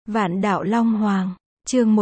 Vạn đạo Long Hoàng, chương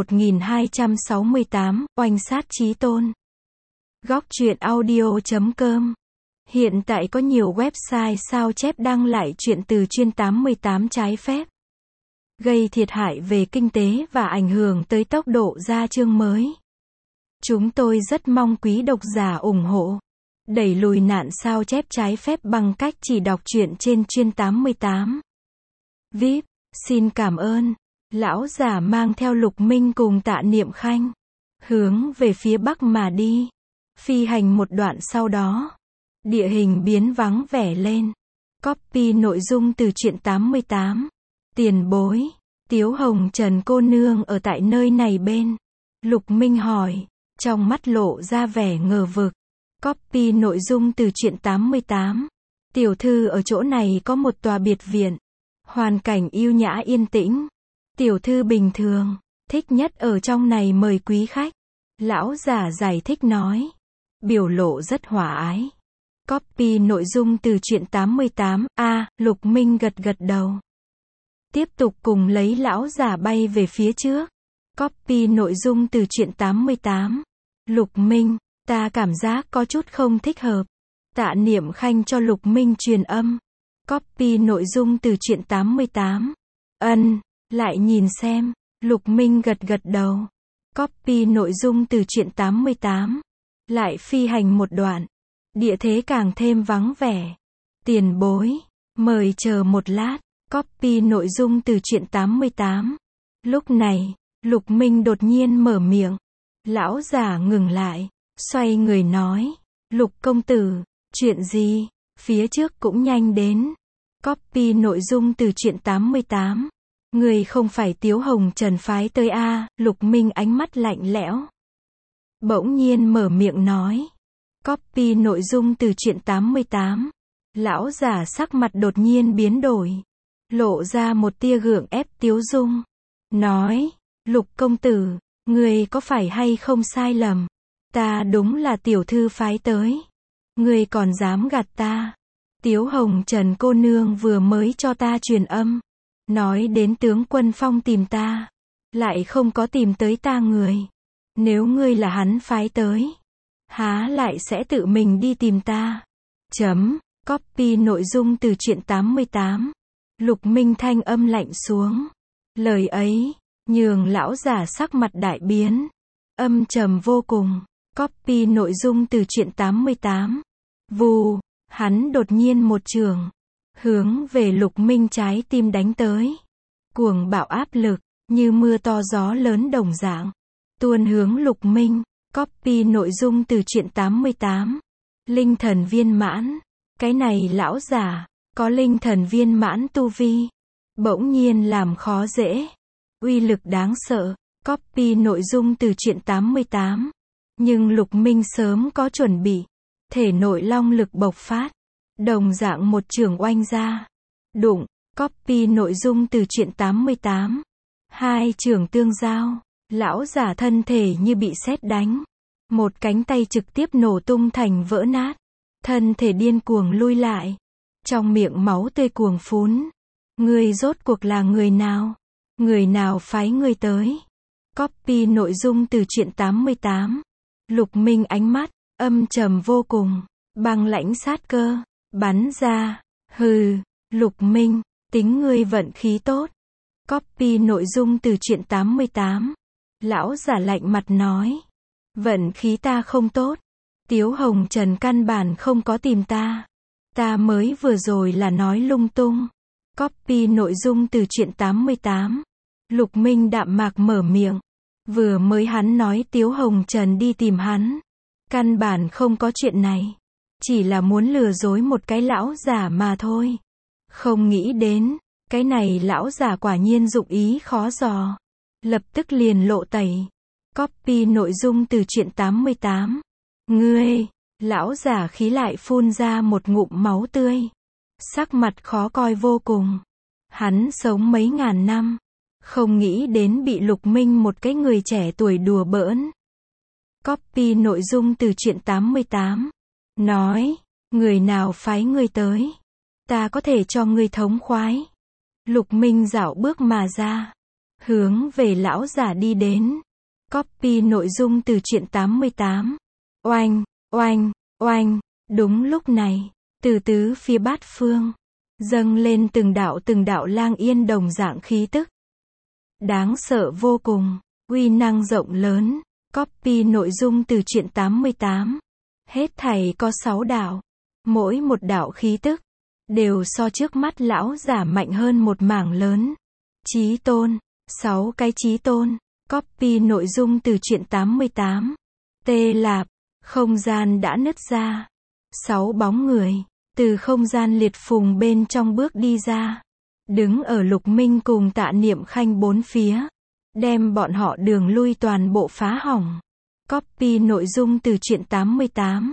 1268, oanh sát chí tôn. Góc truyện audio.com. Hiện tại có nhiều website sao chép đăng lại truyện từ chuyên 88 trái phép, gây thiệt hại về kinh tế và ảnh hưởng tới tốc độ ra chương mới. Chúng tôi rất mong quý độc giả ủng hộ, đẩy lùi nạn sao chép trái phép bằng cách chỉ đọc truyện trên chuyên 88. VIP, xin cảm ơn. Lão giả mang theo Lục Minh cùng Tạ Niệm Khanh, hướng về phía bắc mà đi. Phi hành một đoạn sau đó, địa hình biến vắng vẻ lên. Copy nội dung từ truyện 88. Tiền bối, Tiếu Hồng Trần cô nương ở tại nơi này bên. Lục Minh hỏi, trong mắt lộ ra vẻ ngờ vực. Copy nội dung từ truyện 88. Tiểu thư ở chỗ này có một tòa biệt viện, hoàn cảnh yêu nhã yên tĩnh. Tiểu thư bình thường, thích nhất ở trong này mời quý khách. Lão giả giải thích nói, biểu lộ rất hòa ái. Copy nội dung từ truyện 88. Lục Minh gật gật đầu, tiếp tục cùng lấy lão giả bay về phía trước. Copy nội dung từ truyện 88. Lục Minh, ta cảm giác có chút không thích hợp. Tạ Niệm Khanh cho Lục Minh truyền âm. Copy nội dung từ truyện 88. Lại nhìn xem. Lục Minh gật gật đầu. Copy nội dung từ truyện 88. Lại phi hành một đoạn, địa thế càng thêm vắng vẻ. Tiền bối, mời chờ một lát. Copy nội dung từ truyện 88. Lúc này, Lục Minh đột nhiên mở miệng. Lão giả ngừng lại, xoay người nói, Lục công tử, chuyện gì? Phía trước cũng nhanh đến. Copy nội dung từ truyện 88. Người không phải Tiếu Hồng Trần phái tới a? Lục Minh ánh mắt lạnh lẽo, bỗng nhiên mở miệng nói. Copy nội dung từ truyện 88. Lão giả sắc mặt đột nhiên biến đổi, lộ ra một tia gượng ép tiếu dung. Nói, Lục công tử, người có phải hay không sai lầm? Ta đúng là tiểu thư phái tới. Người còn dám gạt ta? Tiếu Hồng Trần cô nương vừa mới cho ta truyền âm, nói đến tướng quân Phong tìm ta, lại không có tìm tới ta người. Nếu ngươi là hắn phái tới, há lại sẽ tự mình đi tìm ta? Copy nội dung từ truyện 88. Lục Minh thanh âm lạnh xuống. Lời ấy, nhường lão giả sắc mặt đại biến, âm trầm vô cùng. Copy nội dung từ truyện 88. Vù, hắn đột nhiên một chưởng, hướng về Lục Minh trái tim đánh tới. Cuồng bạo áp lực, như mưa to gió lớn đồng dạng, tuôn hướng Lục Minh. Copy nội dung từ truyện 88. Linh thần viên mãn. Cái này lão giả, có linh thần viên mãn tu vi, bỗng nhiên làm khó dễ. Uy lực đáng sợ. Copy nội dung từ truyện 88. Nhưng Lục Minh sớm có chuẩn bị, thể nội long lực bộc phát, đồng dạng một chưởng oanh ra. Đụng. Copy nội dung từ truyện 88. Hai chưởng tương giao, lão giả thân thể như bị sét đánh, một cánh tay trực tiếp nổ tung thành vỡ nát, thân thể điên cuồng lui lại, trong miệng máu tươi cuồng phún. Ngươi rốt cuộc là người nào? Người nào phái ngươi tới? Copy nội dung từ truyện 88. Lục Minh ánh mắt âm trầm vô cùng, băng lãnh sát cơ bắn ra. Hừ, Lục Minh, tính ngươi vận khí tốt. Copy nội dung từ truyện 88. Lão giả lạnh mặt nói, vận khí ta không tốt. Tiếu Hồng Trần căn bản không có tìm ta. Ta mới vừa rồi là nói lung tung. Copy nội dung từ truyện 88. Lục Minh đạm mạc mở miệng. Vừa mới hắn nói Tiếu Hồng Trần đi tìm hắn, căn bản không có chuyện này, chỉ là muốn lừa dối một cái lão giả mà thôi. Không nghĩ đến, cái này lão giả quả nhiên dụng ý khó dò, lập tức liền lộ tẩy. Copy nội dung từ truyện 88. Ngươi, lão giả khí lại phun ra một ngụm máu tươi, sắc mặt khó coi vô cùng. Hắn sống mấy ngàn năm, không nghĩ đến bị Lục Minh một cái người trẻ tuổi đùa bỡn. Copy nội dung từ truyện 88. Nói, người nào phái ngươi tới? Ta có thể cho ngươi thống khoái. Lục Minh dạo bước mà ra, hướng về lão giả đi đến. Copy nội dung từ truyện 88. Oanh, oanh, oanh, đúng lúc này, từ tứ phía bát phương, dâng lên từng đạo lang yên đồng dạng khí tức. Đáng sợ vô cùng, uy năng rộng lớn. Copy nội dung từ truyện 88. Hết thảy có 6 đạo. Mỗi một đạo khí tức, đều so trước mắt lão giả mạnh hơn một mảng lớn. Chí tôn, 6 cái chí tôn. Copy nội dung từ truyện 88. Tê Lạp, không gian đã nứt ra. 6 bóng người, từ không gian liệt phùng bên trong bước đi ra. Đứng ở Lục Minh cùng Tạ Niệm Khanh bốn phía. Đem bọn họ đường lui toàn bộ phá hỏng. Copy nội dung từ truyện 88.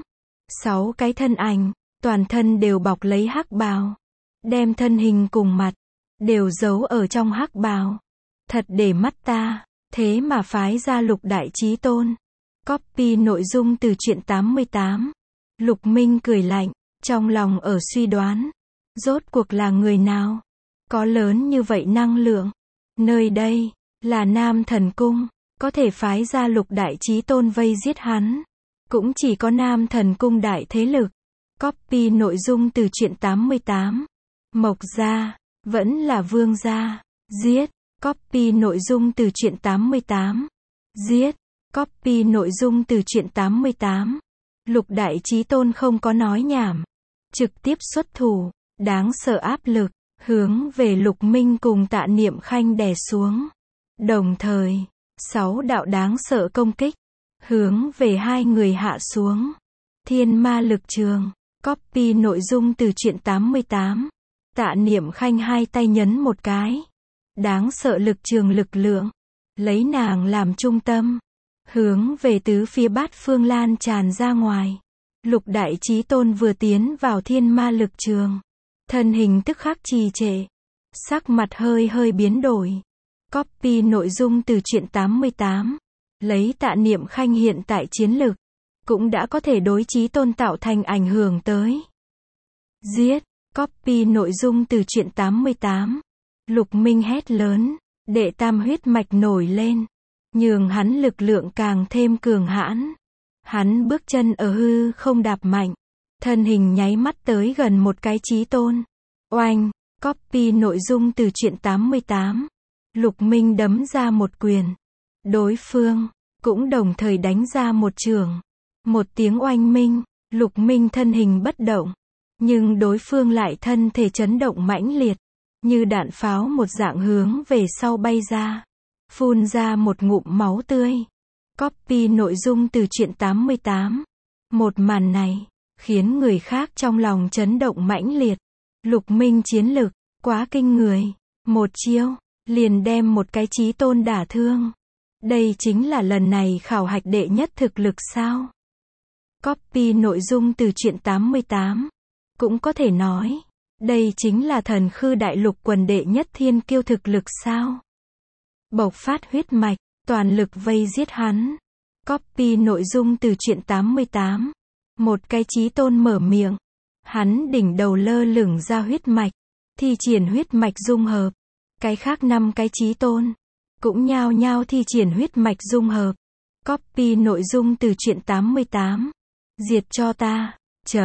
6 cái thân ảnh, toàn thân đều bọc lấy hắc bào. Đem thân hình cùng mặt, đều giấu ở trong hắc bào. Thật để mắt ta, thế mà phái ra Lục Đại Chí Tôn. Copy nội dung từ truyện 88. Lục Minh cười lạnh, trong lòng ở suy đoán. Rốt cuộc là người nào? Có lớn như vậy năng lượng. Nơi đây, là Nam Thần Cung, có thể phái ra Lục Đại Chí Tôn vây giết hắn. Cũng chỉ có Nam Thần Cung đại thế lực. Copy nội dung từ truyện 88. Mộc gia, vẫn là Vương gia. Giết. Copy nội dung từ truyện 88. Giết. Copy nội dung từ truyện 88. Lục Đại Chí Tôn không có nói nhảm. Trực tiếp xuất thủ. Đáng sợ áp lực, hướng về Lục Minh cùng Tạ Niệm Khanh đè xuống. Đồng thời, 6 đạo đáng sợ công kích, hướng về hai người hạ xuống. Thiên ma lực trường. Copy nội dung từ truyện 88. Tạ Niệm Khanh hai tay nhấn một cái. Đáng sợ lực trường lực lượng, lấy nàng làm trung tâm, hướng về tứ phía bát phương lan tràn ra ngoài. Lục Đại Chí Tôn vừa tiến vào thiên ma lực trường, thân hình tức khắc trì trệ, sắc mặt hơi hơi biến đổi. Copy nội dung từ truyện 88. Lấy Tạ Niệm Khanh hiện tại chiến lực, cũng đã có thể đối Chí Tôn tạo thành ảnh hưởng tới. Giết. Copy nội dung từ truyện 88. Lục Minh hét lớn, đệ tam huyết mạch nổi lên, nhường hắn lực lượng càng thêm cường hãn. Hắn bước chân ở hư không đạp mạnh, thân hình nháy mắt tới gần một cái Chí Tôn. Oanh. Copy nội dung từ truyện 88. Lục Minh đấm ra một quyền. Đối phương cũng đồng thời đánh ra một chưởng. Một tiếng oanh minh, Lục Minh thân hình bất động, nhưng đối phương lại thân thể chấn động mãnh liệt, như đạn pháo một dạng hướng về sau bay ra, phun ra một ngụm máu tươi. Copy nội dung từ truyện 88. Một màn này khiến người khác trong lòng chấn động mãnh liệt. Lục Minh chiến lực quá kinh người, một chiêu liền đem một cái Chí Tôn đả thương. Đây chính là lần này khảo hạch đệ nhất thực lực sao? Copy nội dung từ truyện 88. Cũng có thể nói, đây chính là Thần Khư Đại Lục quần đệ nhất thiên kiêu thực lực sao? Bộc phát huyết mạch, toàn lực vây giết hắn. Copy nội dung từ truyện 88. Một cái Chí Tôn mở miệng, hắn đỉnh đầu lơ lửng ra huyết mạch, thi triển huyết mạch dung hợp. Cái khác 5 cái Chí Tôn cũng nhao nhao thi triển huyết mạch dung hợp. Copy nội dung từ truyện 88. Diệt cho ta.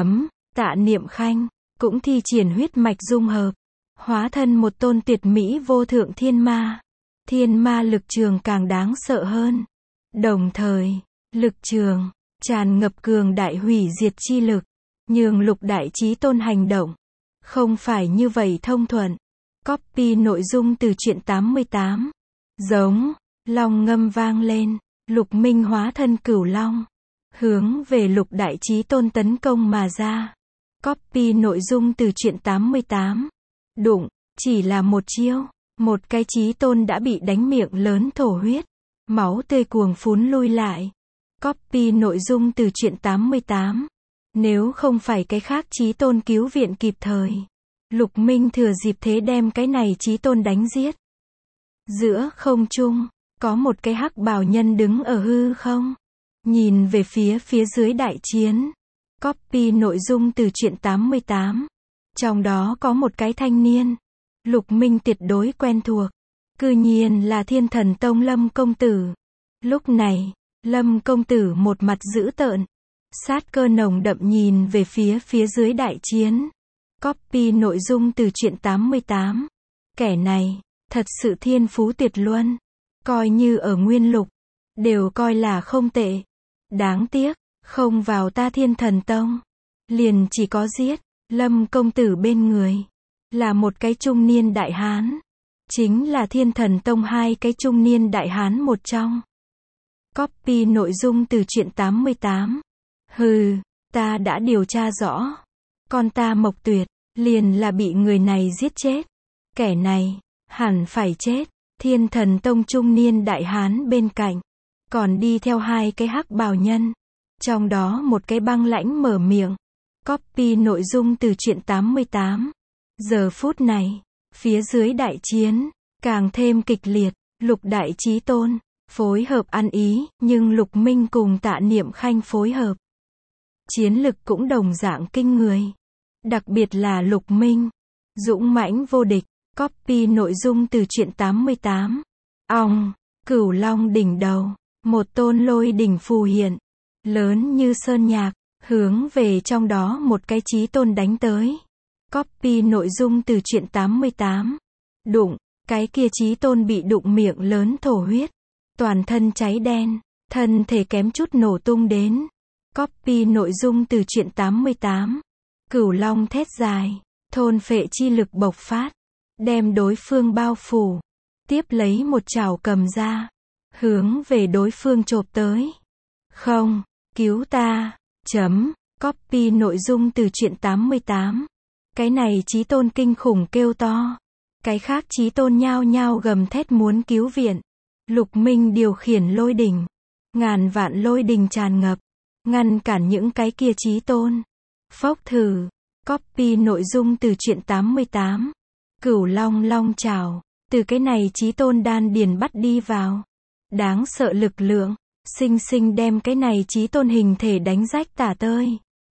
Tạ Niệm Khanh cũng thi triển huyết mạch dung hợp, hóa thân một tôn tuyệt mỹ vô thượng thiên ma. Thiên ma lực trường càng đáng sợ hơn. Đồng thời, lực trường tràn ngập cường đại hủy diệt chi lực, nhường Lục Đại Chí Tôn hành động không phải như vậy thông thuận. Copy nội dung từ truyện 88. Giống, long ngâm vang lên, Lục Minh hóa thân cửu long, hướng về Lục Đại Chí Tôn tấn công mà ra. Copy nội dung từ truyện 88. Đụng, chỉ là một chiêu, một cái Chí Tôn đã bị đánh miệng lớn thổ huyết, máu tươi cuồng phún lui lại. Copy nội dung từ truyện 88. Nếu không phải cái khác Chí Tôn cứu viện kịp thời, Lục Minh thừa dịp thế đem cái này Chí Tôn đánh giết. Giữa không trung, có một cái hắc bào nhân đứng ở hư không, nhìn về phía dưới đại chiến. Copy nội dung từ truyện 88. Trong đó có một cái thanh niên, Lục Minh tuyệt đối quen thuộc. Cư nhiên là Thiên Thần Tông Lâm công tử. Lúc này, Lâm công tử một mặt dữ tợn, sát cơ nồng đậm nhìn về phía dưới đại chiến. Copy nội dung từ truyện 88. Kẻ này, thật sự thiên phú tuyệt luân. Coi như ở nguyên lục, đều coi là không tệ. Đáng tiếc, không vào ta Thiên Thần Tông. Liền chỉ có giết, Lâm công tử bên người. Là một cái trung niên đại hán. Chính là Thiên Thần Tông hai cái trung niên đại hán một trong. Copy nội dung từ truyện 88. Hừ, ta đã điều tra rõ. Con ta Mộc Tuyệt, liền là bị người này giết chết. Kẻ này, hẳn phải chết. Thiên Thần Tông trung niên đại hán bên cạnh, còn đi theo hai cái hắc bào nhân. Trong đó một cái băng lãnh mở miệng. Copy nội dung từ truyện 88. Giờ phút này, phía dưới đại chiến, càng thêm kịch liệt. Lục Đại Chí Tôn, phối hợp ăn ý, nhưng Lục Minh cùng Tạ Niệm Khanh phối hợp. Chiến lực cũng đồng dạng kinh người. Đặc biệt là Lục Minh, dũng mãnh vô địch. Copy nội dung từ truyện 88. Cửu Long đỉnh đầu, một tôn lôi đỉnh phù hiện, lớn như sơn nhạc, hướng về trong đó một cái chí tôn đánh tới. Copy nội dung từ truyện 88. Đụng, cái kia chí tôn bị đụng miệng lớn thổ huyết, toàn thân cháy đen, thân thể kém chút nổ tung đến. Copy nội dung từ truyện 88. Cửu Long thét dài, thôn phệ chi lực bộc phát, đem đối phương bao phủ, tiếp lấy một chảo cầm ra, hướng về đối phương chộp tới. Không, cứu ta, Copy nội dung từ truyện 88. Cái này chí tôn kinh khủng kêu to. Cái khác chí tôn nhao nhao gầm thét muốn cứu viện. Lục Minh điều khiển lôi đỉnh. Ngàn vạn lôi đỉnh tràn ngập, ngăn cản những cái kia chí tôn. Phốc thử. Copy nội dung từ truyện 88. Cửu Long long trảo, từ cái này chí tôn đan điền bắt đi vào. Đáng sợ lực lượng, sinh sinh đem cái này chí tôn hình thể đánh rách tả tơi.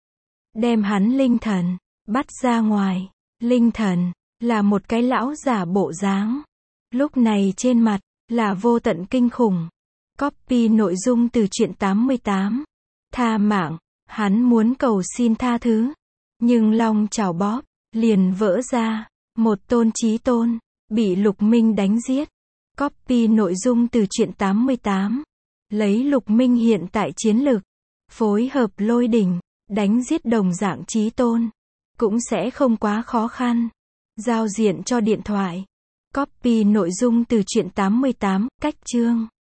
Đem hắn linh thần bắt ra ngoài. Linh thần là một cái lão giả bộ dáng. Lúc này trên mặt là vô tận kinh khủng. Copy nội dung từ truyện 88. Tha mạng, hắn muốn cầu xin tha thứ, nhưng long chảo bóp liền vỡ ra. Một tôn chí tôn bị Lục Minh đánh giết. Copy nội dung từ truyện 88. Lấy Lục Minh hiện tại chiến lực, phối hợp lôi đỉnh, đánh giết đồng dạng chí tôn, cũng sẽ không quá khó khăn. Giao diện cho điện thoại. Copy nội dung từ truyện 88, cách chương.